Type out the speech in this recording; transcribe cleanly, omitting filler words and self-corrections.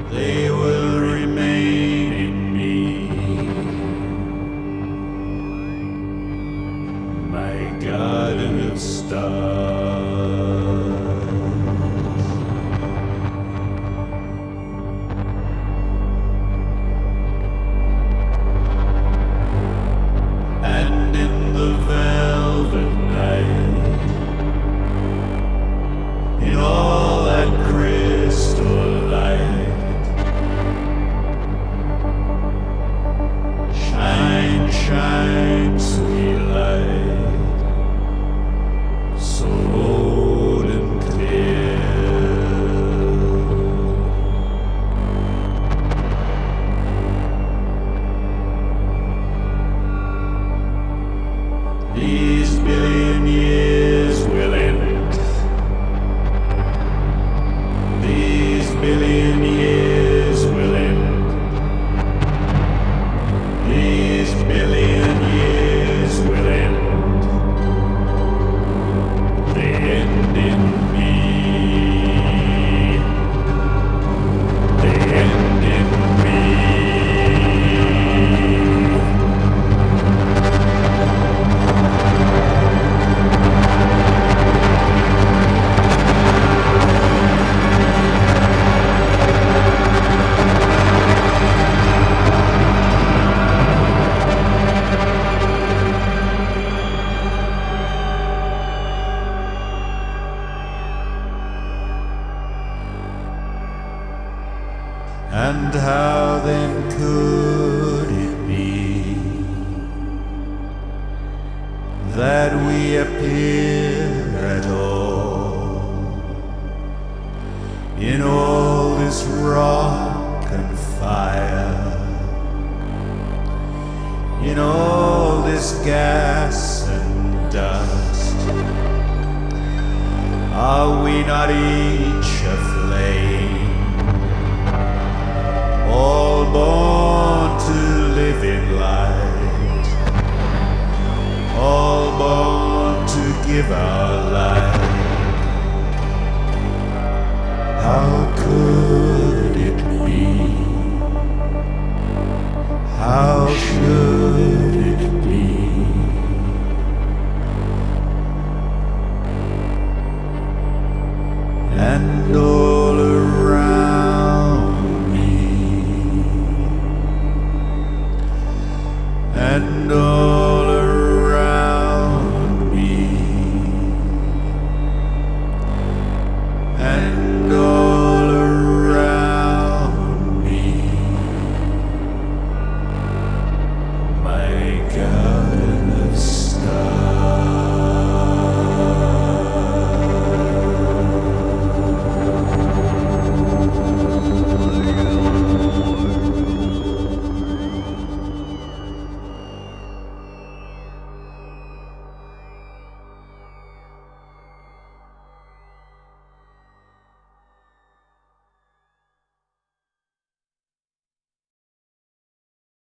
they will remain in me. My garden of stars. And in the velvet night, in all that crystal light, shine, shine, sweet light, so old and clear. These billion years will end. These billion years will end. These billion years will end. They end in me. They end in me. And how then could it be that we appear at all in all this rock and fire, in all this gas and dust? Are we not each a flame, all born to live in light, all born to give our life? How could it be? How should